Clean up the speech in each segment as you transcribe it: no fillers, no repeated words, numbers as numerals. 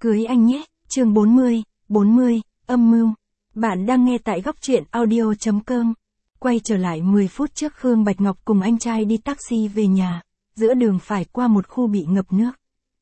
Cưới anh nhé, chương 40, âm mưu. Bạn đang nghe tại góc truyện audio.com. Quay trở lại 10 phút trước Khương Bạch Ngọc cùng anh trai đi taxi về nhà, giữa đường phải qua một khu bị ngập nước.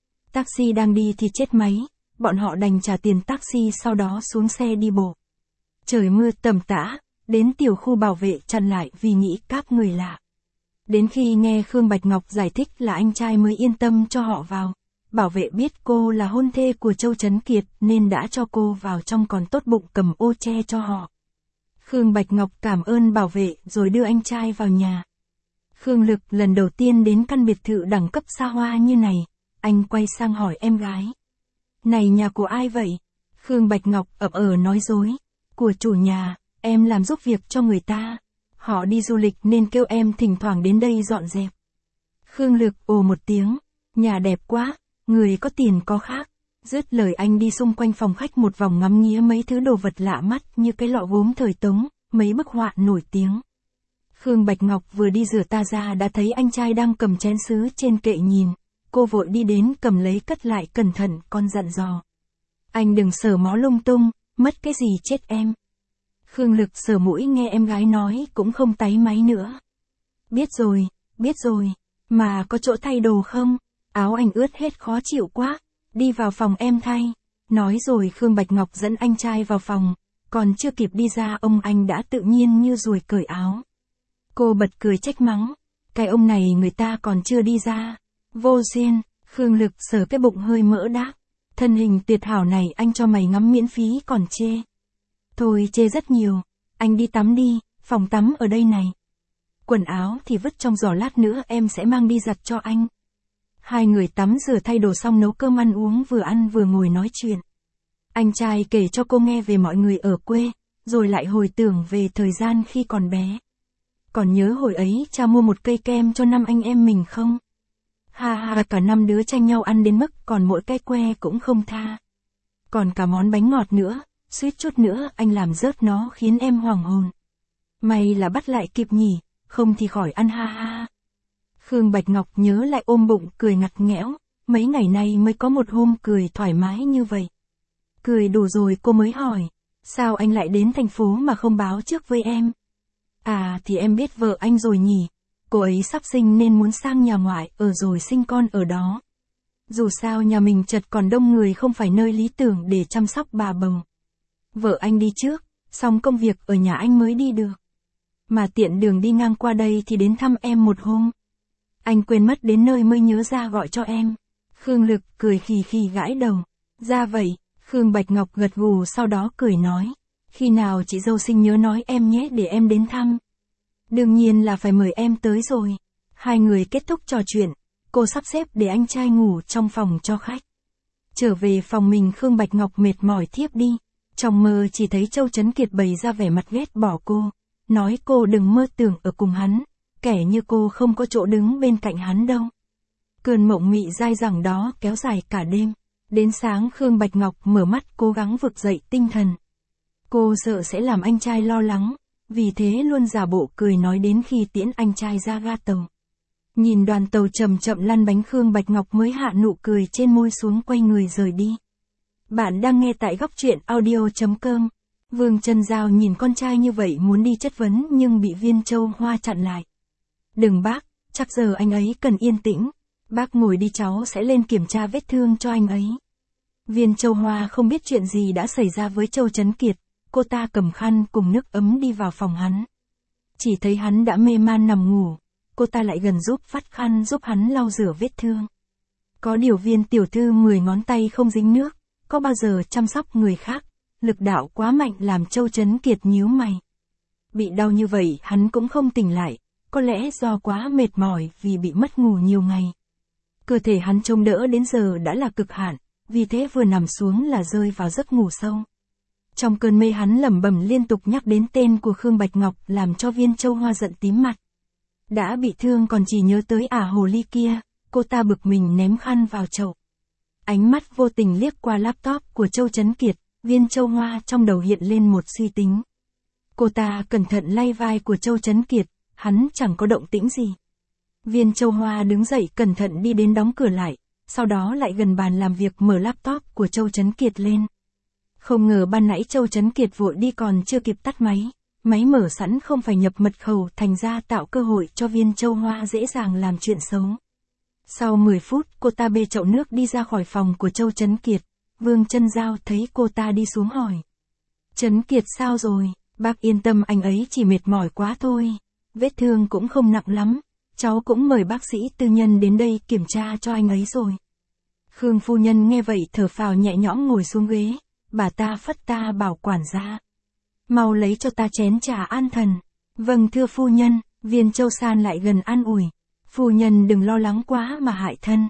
Taxi đang đi thì chết máy, bọn họ đành trả tiền taxi sau đó xuống xe đi bộ. Trời mưa tầm tã, đến tiểu khu bảo vệ chặn lại vì nghĩ các người lạ. Đến khi nghe Khương Bạch Ngọc giải thích là anh trai mới yên tâm cho họ vào. Bảo vệ biết cô là hôn thê của Châu Trấn Kiệt nên đã cho cô vào trong, còn tốt bụng cầm ô che cho họ. Khương Bạch Ngọc cảm ơn bảo vệ rồi đưa anh trai vào nhà. Khương Lực lần đầu tiên đến căn biệt thự đẳng cấp xa hoa như này, anh quay sang hỏi em gái. Này, nhà của ai vậy? Khương Bạch Ngọc ậm nói dối. Của chủ nhà, em làm giúp việc cho người ta. Họ đi du lịch nên kêu em thỉnh thoảng đến đây dọn dẹp. Khương Lực ồ một tiếng. Nhà đẹp quá, người có tiền có khác. Dứt lời anh đi xung quanh phòng khách một vòng ngắm nghía mấy thứ đồ vật lạ mắt như cái lọ gốm thời Tống, mấy bức họa nổi tiếng. Khương Bạch Ngọc vừa đi rửa ta ra đã thấy anh trai đang cầm chén sứ trên kệ nhìn. Cô vội đi đến cầm lấy cất lại cẩn thận, con dặn dò. Anh đừng sờ mó lung tung, mất cái gì chết em. Khương Lực sờ mũi nghe em gái nói cũng không táy máy nữa. Biết rồi, mà có chỗ thay đồ không? Áo anh ướt hết khó chịu quá, đi vào phòng em thay. Nói rồi Khương Bạch Ngọc dẫn anh trai vào phòng, còn chưa kịp đi ra ông anh đã tự nhiên như ruồi cởi áo. Cô bật cười trách mắng, cái ông này người ta còn chưa đi ra. Vô duyên, Khương Lực sờ cái bụng hơi mỡ đáp. Thân hình tuyệt hảo này anh cho mày ngắm miễn phí còn chê. Thôi chê rất nhiều, anh đi tắm đi, phòng tắm ở đây này. Quần áo thì vứt trong giỏ, lát nữa em sẽ mang đi giặt cho anh. Hai người tắm rửa thay đồ xong nấu cơm ăn uống, vừa ăn vừa ngồi nói chuyện. Anh trai kể cho cô nghe về mọi người ở quê, rồi lại hồi tưởng về thời gian khi còn bé. Còn nhớ hồi ấy cha mua một cây kem cho 5 anh em mình không? Ha, cả 5 đứa tranh nhau ăn đến mức còn mỗi cái que cũng không tha. Còn cả món bánh ngọt nữa, suýt chút nữa anh làm rớt nó khiến em hoảng hồn. May là bắt lại kịp nhỉ, không thì khỏi ăn ha. Khương Bạch Ngọc nhớ lại ôm bụng cười ngặt nghẽo, mấy ngày nay mới có một hôm cười thoải mái như vậy. Cười đủ rồi cô mới hỏi, sao anh lại đến thành phố mà không báo trước với em? À thì em biết vợ anh rồi nhỉ, cô ấy sắp sinh nên muốn sang nhà ngoại ở rồi sinh con ở đó. Dù sao nhà mình chật còn đông người, không phải nơi lý tưởng để chăm sóc bà bầu. Vợ anh đi trước, xong công việc ở nhà anh mới đi được. Mà tiện đường đi ngang qua đây thì đến thăm em một hôm. Anh quên mất đến nơi mới nhớ ra gọi cho em. Khương Lực cười khì khì gãi đầu. Ra vậy, Khương Bạch Ngọc gật gù sau đó cười nói. Khi nào chị dâu sinh nhớ nói em nhé để em đến thăm. Đương nhiên là phải mời em tới rồi. Hai người kết thúc trò chuyện, cô sắp xếp để anh trai ngủ trong phòng cho khách. Trở về phòng mình Khương Bạch Ngọc mệt mỏi thiếp đi. Trong mơ chỉ thấy Châu Trấn Kiệt bày ra vẻ mặt ghét bỏ cô. Nói cô đừng mơ tưởng ở cùng hắn. Kẻ như cô không có chỗ đứng bên cạnh hắn đâu. Cơn mộng mị dai dẳng đó kéo dài cả đêm. Đến sáng Khương Bạch Ngọc mở mắt cố gắng vực dậy tinh thần. Cô sợ sẽ làm anh trai lo lắng, vì thế luôn giả bộ cười nói đến khi tiễn anh trai ra ga tàu. Nhìn đoàn tàu chậm chậm lăn bánh Khương Bạch Ngọc mới hạ nụ cười trên môi xuống, quay người rời đi. Bạn đang nghe tại góc truyện audio.com. Vương Trân Giao nhìn con trai như vậy muốn đi chất vấn nhưng bị Viên Châu Hoa chặn lại. Đừng bác, chắc giờ anh ấy cần yên tĩnh. Bác ngồi đi, cháu sẽ lên kiểm tra vết thương cho anh ấy. Viên Châu Hoa không biết chuyện gì đã xảy ra với Châu Trấn Kiệt. Cô ta cầm khăn cùng nước ấm đi vào phòng hắn. Chỉ thấy hắn đã mê man nằm ngủ. Cô ta lại gần giúp vắt khăn giúp hắn lau rửa vết thương. Có điều Viên tiểu thư 10 ngón tay không dính nước, có bao giờ chăm sóc người khác. Lực đạo quá mạnh làm Châu Trấn Kiệt nhíu mày. Bị đau như vậy hắn cũng không tỉnh lại. Có lẽ do quá mệt mỏi vì bị mất ngủ nhiều ngày. Cơ thể hắn trông đỡ đến giờ đã là cực hạn, vì thế vừa nằm xuống là rơi vào giấc ngủ sâu. Trong cơn mê hắn lẩm bẩm liên tục nhắc đến tên của Khương Bạch Ngọc làm cho Viên Châu Hoa giận tím mặt. Đã bị thương còn chỉ nhớ tới hồ ly kia, cô ta bực mình ném khăn vào chậu. Ánh mắt vô tình liếc qua laptop của Châu Trấn Kiệt, Viên Châu Hoa trong đầu hiện lên một suy tính. Cô ta cẩn thận lay vai của Châu Trấn Kiệt, hắn chẳng có động tĩnh gì. Viên Châu Hoa đứng dậy cẩn thận đi đến đóng cửa lại, sau đó lại gần bàn làm việc mở laptop của Châu Chấn Kiệt lên. Không ngờ ban nãy Châu Chấn Kiệt vội đi còn chưa kịp tắt máy. Máy mở sẵn không phải nhập mật khẩu, thành ra tạo cơ hội cho Viên Châu Hoa dễ dàng làm chuyện xấu. Sau 10 phút, cô ta bê chậu nước đi ra khỏi phòng của Châu Chấn Kiệt. Vương Chân Giao thấy cô ta đi xuống hỏi. Chấn Kiệt sao rồi? Bác yên tâm, anh ấy chỉ mệt mỏi quá thôi. Vết thương cũng không nặng lắm. Cháu cũng mời bác sĩ tư nhân đến đây kiểm tra cho anh ấy rồi. Khương phu nhân nghe vậy thở phào nhẹ nhõm ngồi xuống ghế. Bà ta phất ta bảo quản gia. Mau lấy cho ta chén trà an thần. Vâng thưa phu nhân. Viên Châu San lại gần an ủi. Phu nhân đừng lo lắng quá mà hại thân.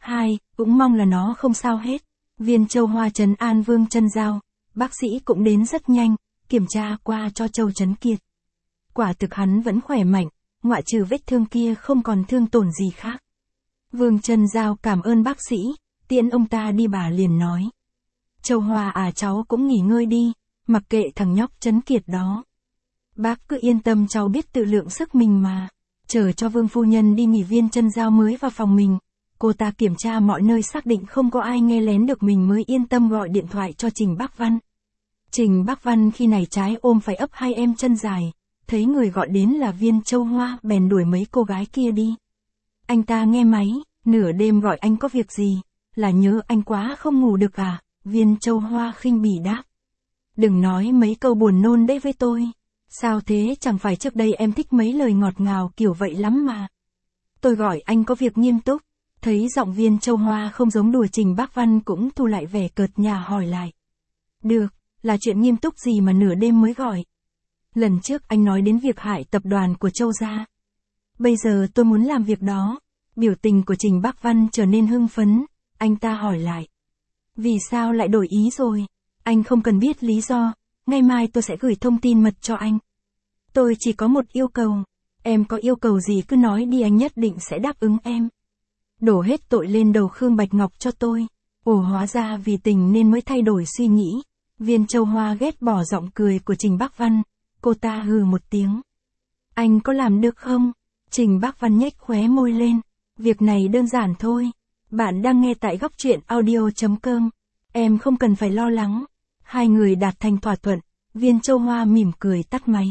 Cũng mong là nó không sao hết. Viên Châu Hoa trấn an Vương Chân Giao. Bác sĩ cũng đến rất nhanh, kiểm tra qua cho Châu Chấn Kiệt. Quả thực hắn vẫn khỏe mạnh, ngoại trừ vết thương kia không còn thương tổn gì khác. Vương Chân Giao cảm ơn bác sĩ, tiễn ông ta đi bà liền nói. Châu Hoa à, cháu cũng nghỉ ngơi đi, mặc kệ thằng nhóc Chấn Kiệt đó. Bác cứ yên tâm, cháu biết tự lượng sức mình mà. Chờ cho Vương phu nhân đi nghỉ, Viên Chân Giao mới vào phòng mình. Cô ta kiểm tra mọi nơi xác định không có ai nghe lén được mình mới yên tâm gọi điện thoại cho Trình Bác Văn. Trình Bác Văn khi này trái ôm phải ấp hai em chân dài, thấy người gọi đến là Viên Châu Hoa bèn đuổi mấy cô gái kia đi. Anh ta nghe máy, nửa đêm gọi anh có việc gì, là nhớ anh quá không ngủ được à? Viên Châu Hoa khinh bỉ đáp. Đừng nói mấy câu buồn nôn đấy với tôi. Sao thế, chẳng phải trước đây em thích mấy lời ngọt ngào kiểu vậy lắm mà. Tôi gọi anh có việc nghiêm túc. Thấy giọng Viên Châu Hoa không giống đùa, Trình Bác Văn cũng thu lại vẻ cợt nhả hỏi lại. Được, là chuyện nghiêm túc gì mà nửa đêm mới gọi? Lần trước anh nói đến việc hại tập đoàn của Châu gia. Bây giờ tôi muốn làm việc đó. Biểu tình của Trình Bác Văn trở nên hưng phấn, anh ta hỏi lại. Vì sao lại đổi ý rồi? Anh không cần biết lý do, ngày mai tôi sẽ gửi thông tin mật cho anh. Tôi chỉ có một yêu cầu, em có yêu cầu gì cứ nói đi, anh nhất định sẽ đáp ứng em. Đổ hết tội lên đầu Khương Bạch Ngọc cho tôi. Ồ, hóa ra vì tình nên mới thay đổi suy nghĩ. Viên Châu Hoa ghét bỏ giọng cười của Trình Bác Văn. Cô ta hừ một tiếng. Anh có làm được không? Trình Bác Văn nhếch khóe môi lên. Việc này đơn giản thôi. Bạn đang nghe tại góc truyện audio.com. Em không cần phải lo lắng. Hai người đạt thành thỏa thuận. Viên Châu Hoa mỉm cười tắt máy.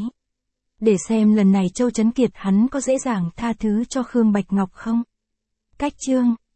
Để xem lần này Châu Chấn Kiệt hắn có dễ dàng tha thứ cho Khương Bạch Ngọc không? Cách chương